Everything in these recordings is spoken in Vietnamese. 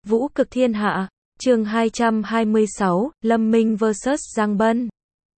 Vũ cực thiên hạ, chương 226, Lâm Minh vs Giang Bân.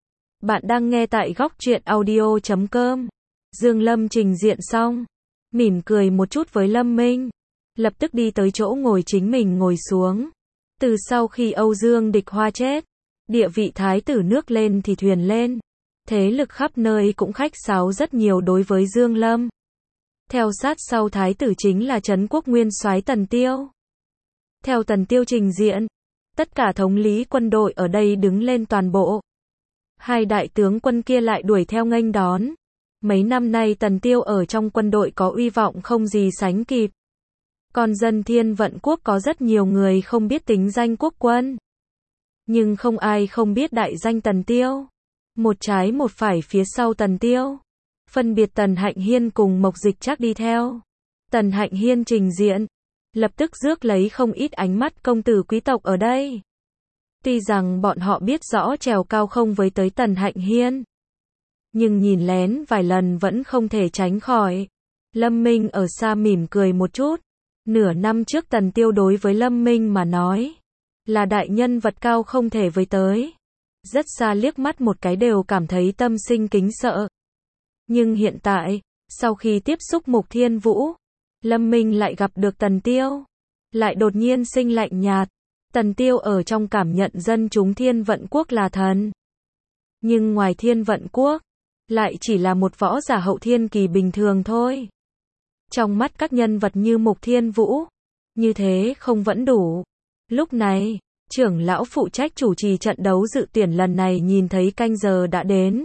Bạn đang nghe tại góc truyện audio.com. Dương Lâm trình diện xong, mỉm cười một chút với Lâm Minh, lập tức đi tới chỗ ngồi chính mình ngồi xuống. Từ sau khi Âu Dương Địch Hoa chết, địa vị thái tử nước lên thì thuyền lên, thế lực khắp nơi cũng khách sáo rất nhiều đối với Dương Lâm. Theo sát sau thái tử chính là Trấn Quốc Nguyên soái Tần Tiêu. Theo Tần Tiêu trình diện, tất cả thống lý quân đội ở đây đứng lên toàn bộ. Hai đại tướng quân kia lại đuổi theo nghênh đón. Mấy năm nay Tần Tiêu ở trong quân đội có uy vọng không gì sánh kịp. Còn dân Thiên Vận Quốc có rất nhiều người không biết tính danh quốc quân. Nhưng không ai không biết đại danh Tần Tiêu. Một trái một phải phía sau Tần Tiêu, phân biệt Tần Hạnh Hiên cùng Mộc Dịch Trác đi theo. Tần Hạnh Hiên trình diện, lập tức rước lấy không ít ánh mắt công tử quý tộc ở đây. Tuy rằng bọn họ biết rõ trèo cao không với tới Tần Hạnh Hiên, nhưng nhìn lén vài lần vẫn không thể tránh khỏi. Lâm Minh ở xa mỉm cười một chút. Nửa năm trước Tần Tiêu đối với Lâm Minh mà nói là đại nhân vật cao không thể với tới. Rất xa liếc mắt một cái đều cảm thấy tâm sinh kính sợ. Nhưng hiện tại, sau khi tiếp xúc Mục Thiên Vũ, Lâm Minh lại gặp được Tần Tiêu, lại đột nhiên sinh lạnh nhạt. Tần Tiêu ở trong cảm nhận dân chúng Thiên Vận Quốc là thần. Nhưng ngoài Thiên Vận Quốc, lại chỉ là một võ giả hậu thiên kỳ bình thường thôi. Trong mắt các nhân vật như Mục Thiên Vũ, như thế không vẫn đủ. Lúc này, trưởng lão phụ trách chủ trì trận đấu dự tuyển lần này nhìn thấy canh giờ đã đến.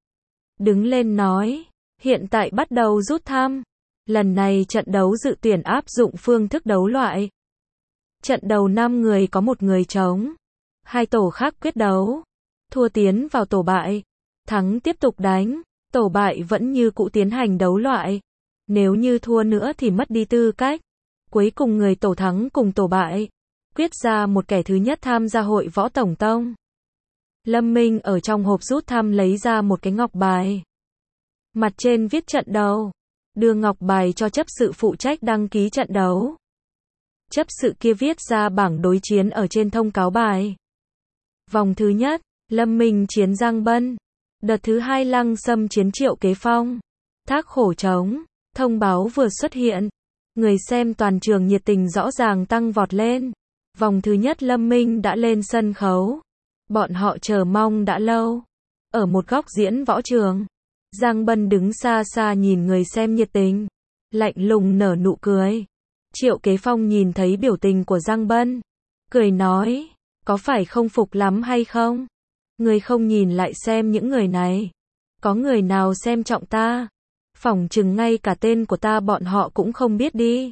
Đứng lên nói, hiện tại bắt đầu rút thăm. Lần này trận đấu dự tuyển áp dụng phương thức đấu loại. Trận đầu 5 người có một người trống. Hai tổ khác quyết đấu. Thua tiến vào tổ bại. Thắng tiếp tục đánh. Tổ bại vẫn như cũ tiến hành đấu loại. Nếu như thua nữa thì mất đi tư cách. Cuối cùng người tổ thắng cùng tổ bại quyết ra một kẻ thứ nhất tham gia hội võ tổng tông. Lâm Minh ở trong hộp rút thăm lấy ra một cái ngọc bài. Mặt trên viết trận đấu. Đưa ngọc bài cho chấp sự phụ trách đăng ký trận đấu. Chấp sự kia viết ra bảng đối chiến ở trên thông cáo bài. Vòng thứ nhất, Lâm Minh chiến Giang Bân. Đợt thứ hai Lăng Sâm chiến Triệu Kế Phong. Thác Khổ Trống. Thông báo vừa xuất hiện. Người xem toàn trường nhiệt tình rõ ràng tăng vọt lên. Vòng thứ nhất Lâm Minh đã lên sân khấu. Bọn họ chờ mong đã lâu. Ở một góc diễn võ trường, Giang Bân đứng xa xa nhìn người xem nhiệt tình, lạnh lùng nở nụ cười. Triệu Kế Phong nhìn thấy biểu tình của Giang Bân, cười nói, có phải không phục lắm hay không? Người không nhìn lại xem những người này. Có người nào xem trọng ta? Phỏng chừng ngay cả tên của ta bọn họ cũng không biết đi.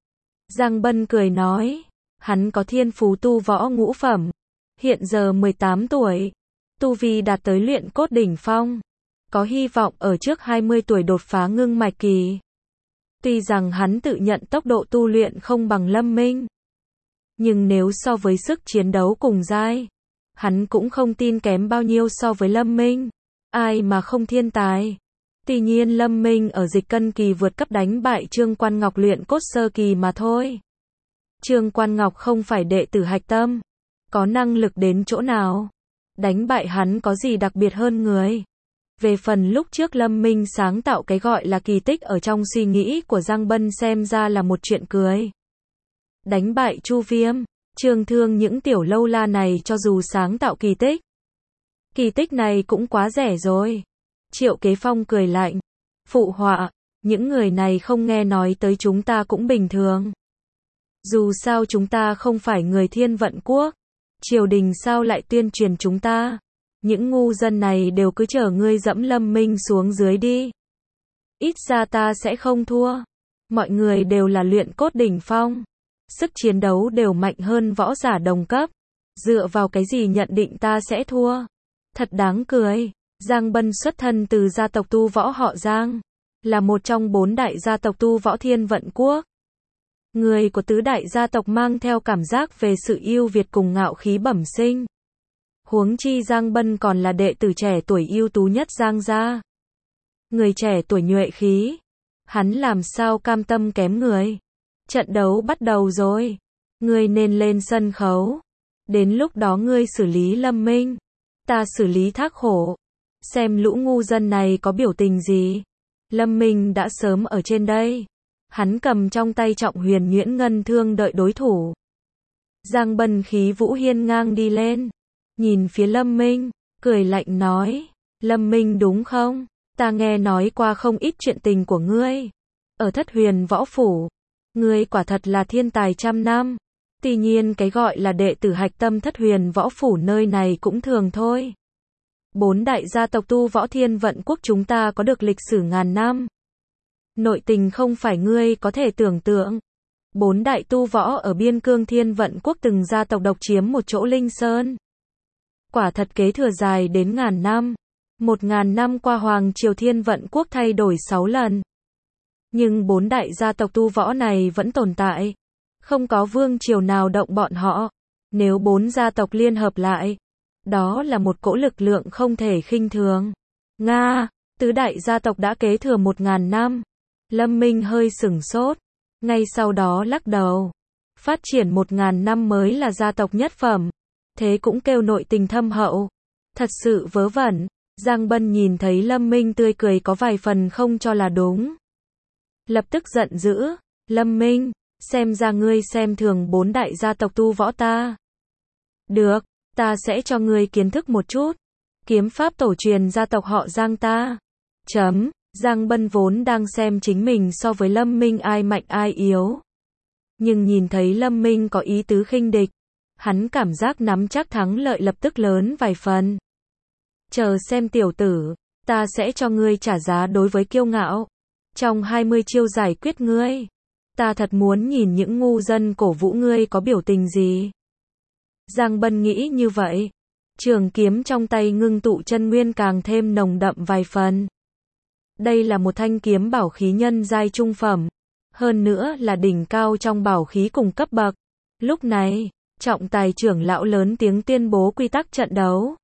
Giang Bân cười nói, hắn có thiên phú tu võ ngũ phẩm. Hiện giờ 18 tuổi, tu vi đạt tới luyện cốt đỉnh phong. Có hy vọng ở trước 20 tuổi đột phá ngưng mạch kỳ. Tuy rằng hắn tự nhận tốc độ tu luyện không bằng Lâm Minh, nhưng nếu so với sức chiến đấu cùng giai, hắn cũng không tin kém bao nhiêu so với Lâm Minh. Ai mà không thiên tài. Tuy nhiên Lâm Minh ở dịch cân kỳ vượt cấp đánh bại Trương Quan Ngọc luyện cốt sơ kỳ mà thôi. Trương Quan Ngọc không phải đệ tử hạch tâm, có năng lực đến chỗ nào, đánh bại hắn có gì đặc biệt hơn người. Về phần lúc trước Lâm Minh sáng tạo cái gọi là kỳ tích ở trong suy nghĩ của Giang Bân xem ra là một chuyện cười. Đánh bại Chu Viêm, Trương Thương những tiểu lâu la này cho dù sáng tạo kỳ tích này cũng quá rẻ rồi. Triệu Kế Phong cười lạnh, phụ họa, những người này không nghe nói tới chúng ta cũng bình thường. Dù sao chúng ta không phải người Thiên Vận Quốc, triều đình sao lại tuyên truyền chúng ta? Những ngu dân này đều cứ chờ ngươi dẫm Lâm Minh xuống dưới đi. Ít ra ta sẽ không thua. Mọi người đều là luyện cốt đỉnh phong. Sức chiến đấu đều mạnh hơn võ giả đồng cấp. Dựa vào cái gì nhận định ta sẽ thua? Thật đáng cười. Giang Bân xuất thân từ gia tộc tu võ họ Giang, là một trong 4 đại gia tộc tu võ Thiên Vận Quốc. Người của tứ đại gia tộc mang theo cảm giác về sự ưu việt cùng ngạo khí bẩm sinh. Huống chi Giang Bân còn là đệ tử trẻ tuổi ưu tú nhất Giang gia. Người trẻ tuổi nhuệ khí, hắn làm sao cam tâm kém người. Trận đấu bắt đầu rồi. ngươi nên lên sân khấu. Đến lúc đó ngươi xử lý Lâm Minh, ta xử lý Thác Hổ. Xem lũ ngu dân này có biểu tình gì. Lâm Minh đã sớm ở trên đây. Hắn cầm trong tay Trọng Huyền Nhuyễn Ngân thương đợi đối thủ. Giang Bân khí vũ hiên ngang đi lên, nhìn phía Lâm Minh, cười lạnh nói, Lâm Minh đúng không? Ta nghe nói qua không ít chuyện tình của ngươi. Ở Thất Huyền Võ Phủ, ngươi quả thật là thiên tài trăm năm. Tuy nhiên cái gọi là đệ tử hạch tâm Thất Huyền Võ Phủ nơi này cũng thường thôi. 4 đại gia tộc tu võ Thiên Vận Quốc chúng ta có được lịch sử ngàn năm. Nội tình không phải ngươi có thể tưởng tượng. 4 đại tu võ ở biên cương Thiên Vận Quốc từng gia tộc độc chiếm một chỗ Linh Sơn. Quả thật kế thừa dài đến ngàn năm. 1000 năm qua Hoàng Triều Thiên Vận Quốc thay đổi 6 lần. Nhưng 4 đại gia tộc tu võ này vẫn tồn tại. Không có vương triều nào động bọn họ. Nếu 4 gia tộc liên hợp lại, đó là một cỗ lực lượng không thể khinh thường. Nga, tứ đại gia tộc đã kế thừa 1000 năm. Lâm Minh hơi sửng sốt. Ngay sau đó lắc đầu. Phát triển 1000 năm mới là gia tộc nhất phẩm. Thế cũng kêu nội tình thâm hậu. Thật sự vớ vẩn. Giang Bân nhìn thấy Lâm Minh tươi cười có vài phần không cho là đúng. Lập tức giận dữ. Lâm Minh, xem ra ngươi xem thường 4 đại gia tộc tu võ ta. Được, ta sẽ cho ngươi kiến thức một chút. Kiếm pháp tổ truyền gia tộc họ Giang ta. Giang Bân vốn đang xem chính mình so với Lâm Minh ai mạnh ai yếu. Nhưng nhìn thấy Lâm Minh có ý tứ khinh địch, hắn cảm giác nắm chắc thắng lợi lập tức lớn vài phần. Chờ xem tiểu tử, ta sẽ cho ngươi trả giá đối với kiêu ngạo. Trong 20 chiêu giải quyết ngươi. Ta thật muốn nhìn những ngu dân cổ vũ ngươi có biểu tình gì. Giang Bân nghĩ như vậy. Trường kiếm trong tay ngưng tụ chân nguyên càng thêm nồng đậm vài phần. Đây là một thanh kiếm bảo khí nhân giai trung phẩm. Hơn nữa là đỉnh cao trong bảo khí cùng cấp bậc. Lúc này, trọng tài trưởng lão lớn tiếng tuyên bố quy tắc trận đấu.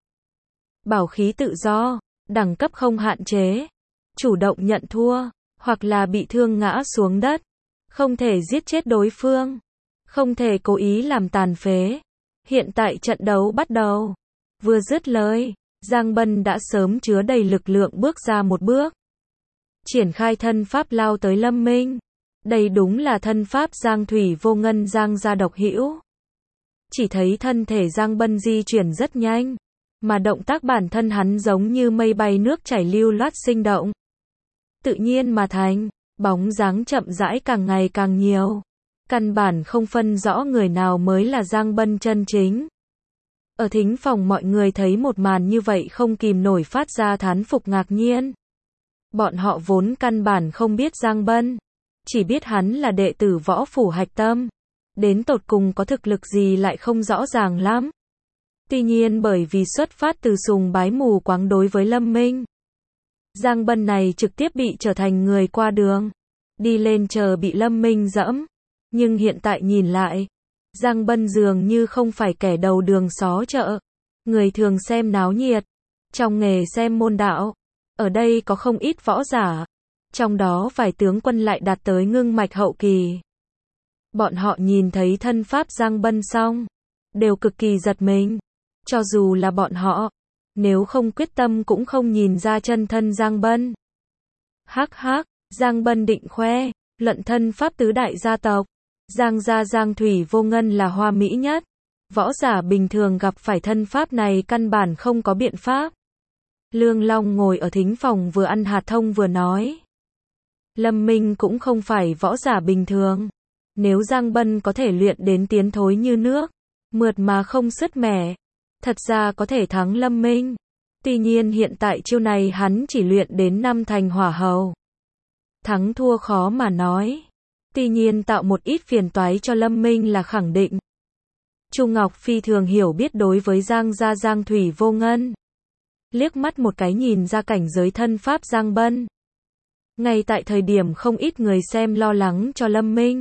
Bảo khí tự do, đẳng cấp không hạn chế. Chủ động nhận thua, hoặc là bị thương ngã xuống đất. Không thể giết chết đối phương. Không thể cố ý làm tàn phế. Hiện tại trận đấu bắt đầu. Vừa dứt lời, Giang Bân đã sớm chứa đầy lực lượng bước ra một bước. Triển khai thân pháp lao tới Lâm Minh. Đây đúng là thân pháp Giang Thủy Vô Ngân Giang gia độc hữu. Chỉ thấy thân thể Giang Bân di chuyển rất nhanh, mà động tác bản thân hắn giống như mây bay nước chảy lưu loát sinh động. Tự nhiên mà thành, bóng dáng chậm rãi càng ngày càng nhiều. Căn bản không phân rõ người nào mới là Giang Bân chân chính. Ở thính phòng mọi người thấy một màn như vậy không kìm nổi phát ra thán phục ngạc nhiên. Bọn họ vốn căn bản không biết Giang Bân, chỉ biết hắn là đệ tử võ phủ hạch tâm. Đến tột cùng có thực lực gì lại không rõ ràng lắm. Tuy nhiên bởi vì xuất phát từ sùng bái mù quáng đối với Lâm Minh, Giang Bân này trực tiếp bị trở thành người qua đường. Đi lên chờ bị Lâm Minh dẫm. Nhưng hiện tại nhìn lại, Giang Bân dường như không phải kẻ đầu đường xó chợ. Người thường xem náo nhiệt. Trong nghề xem môn đạo, ở đây có không ít võ giả. Trong đó vài tướng quân lại đạt tới ngưng mạch hậu kỳ. Bọn họ nhìn thấy thân pháp Giang Bân xong, đều cực kỳ giật mình. Cho dù là bọn họ, nếu không quyết tâm cũng không nhìn ra chân thân Giang Bân. Hắc hắc, Giang Bân định khoe, luận thân pháp tứ đại gia tộc. Giang gia Giang Thủy Vô Ngân là hoa mỹ nhất. Võ giả bình thường gặp phải thân pháp này căn bản không có biện pháp. Lương Long ngồi ở thính phòng vừa ăn hạt thông vừa nói. Lâm Minh cũng không phải võ giả bình thường. Nếu Giang Bân có thể luyện đến tiến thối như nước, mượt mà không sứt mẻ, thật ra có thể thắng Lâm Minh. Tuy nhiên hiện tại chiêu này hắn chỉ luyện đến 5 thành hỏa hầu. Thắng thua khó mà nói. Tuy nhiên tạo một ít phiền toái cho Lâm Minh là khẳng định. Chu Ngọc phi thường hiểu biết đối với Giang gia Giang Thủy Vô Ngân. Liếc mắt một cái nhìn ra cảnh giới thân pháp Giang Bân. Ngay tại thời điểm không ít người xem lo lắng cho Lâm Minh.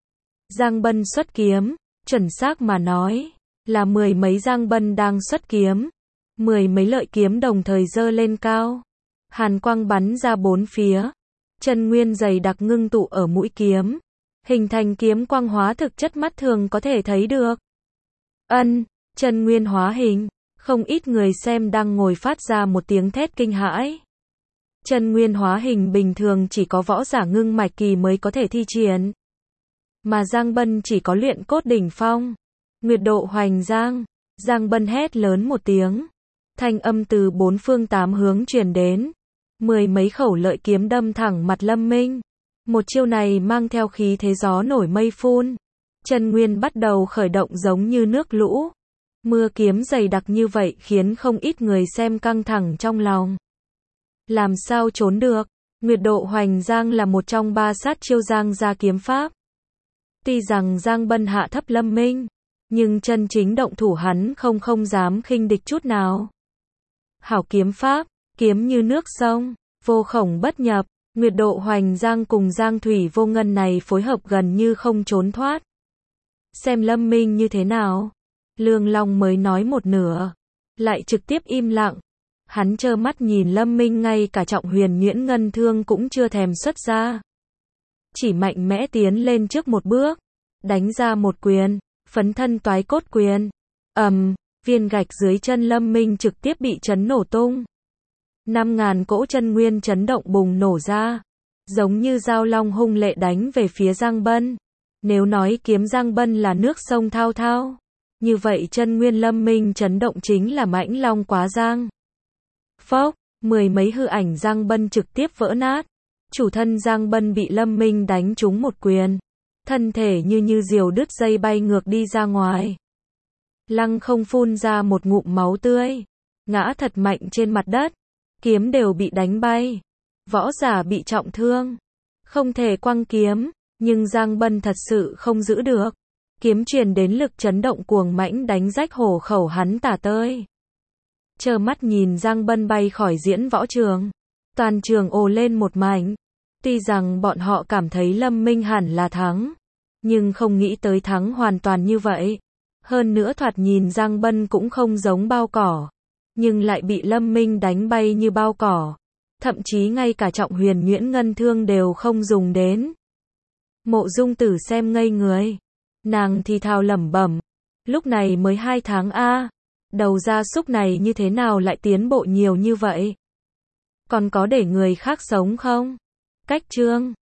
Giang Bân xuất kiếm, chuẩn xác mà nói, là 10 mấy Giang Bân đang xuất kiếm. 10 mấy lợi kiếm đồng thời giơ lên cao. Hàn quang bắn ra bốn phía. Chân nguyên dày đặc ngưng tụ ở mũi kiếm. hình thành kiếm quang hóa thực chất mắt thường có thể thấy được. Chân nguyên hóa hình, không ít người xem đang ngồi phát ra một tiếng thét kinh hãi. Chân nguyên hóa hình bình thường chỉ có võ giả ngưng mạch kỳ mới có thể thi triển. Mà Giang Bân chỉ có luyện cốt đỉnh phong. Nguyệt độ hoành giang, Giang Bân hét lớn một tiếng. Thanh âm từ bốn phương tám hướng truyền đến. 10 mấy khẩu lợi kiếm đâm thẳng mặt Lâm Minh. Một chiêu này mang theo khí thế gió nổi mây phun. Chân nguyên bắt đầu khởi động giống như nước lũ. Mưa kiếm dày đặc như vậy khiến không ít người xem căng thẳng trong lòng. Làm sao trốn được? Nguyệt độ hoành giang là một trong 3 sát chiêu Giang gia kiếm pháp. Tuy rằng Giang Bân hạ thấp Lâm Minh, nhưng chân chính động thủ hắn không dám khinh địch chút nào. Hảo kiếm pháp, kiếm như nước sông, vô khổng bất nhập, Nguyệt độ hoành giang cùng Giang Thủy Vô Ngân này phối hợp gần như không trốn thoát. Xem Lâm Minh như thế nào? Lương Long mới nói một nửa, lại trực tiếp im lặng. Hắn trơ mắt nhìn Lâm Minh ngay cả trọng huyền nhuyễn ngân thương cũng chưa thèm xuất ra. Chỉ mạnh mẽ tiến lên trước một bước, đánh ra một quyền, phấn thân toái cốt quyền. Viên gạch dưới chân Lâm Minh trực tiếp bị chấn nổ tung. 5.000 cỗ chân nguyên chấn động bùng nổ ra, giống như dao long hung lệ đánh về phía Giang Bân. Nếu nói kiếm Giang Bân là nước sông thao thao, như vậy chân nguyên Lâm Minh chấn động chính là mãnh long quá giang. Phốc, 10 mấy hư ảnh Giang Bân trực tiếp vỡ nát. Chủ thân Giang Bân bị Lâm Minh đánh trúng một quyền, thân thể như diều đứt dây bay ngược đi ra ngoài. Lăng không phun ra một ngụm máu tươi, ngã thật mạnh trên mặt đất, kiếm đều bị đánh bay. Võ giả bị trọng thương, không thể quăng kiếm, nhưng Giang Bân thật sự không giữ được. Kiếm truyền đến lực chấn động cuồng mãnh đánh rách hổ khẩu hắn tả tơi. Trơ mắt nhìn Giang Bân bay khỏi diễn võ trường, toàn trường ồ lên một mảnh. Tuy rằng bọn họ cảm thấy Lâm Minh hẳn là thắng, nhưng không nghĩ tới thắng hoàn toàn như vậy. Hơn nữa thoạt nhìn Giang Bân cũng không giống bao cỏ, nhưng lại bị Lâm Minh đánh bay như bao cỏ. Thậm chí ngay cả trọng huyền nhuyễn ngân thương đều không dùng đến. Mộ Dung Tử xem ngây người. Nàng thì thào lẩm bẩm, lúc này mới 2 tháng a, đầu gia súc này như thế nào lại tiến bộ nhiều như vậy? Còn có để người khác sống không? Cách chương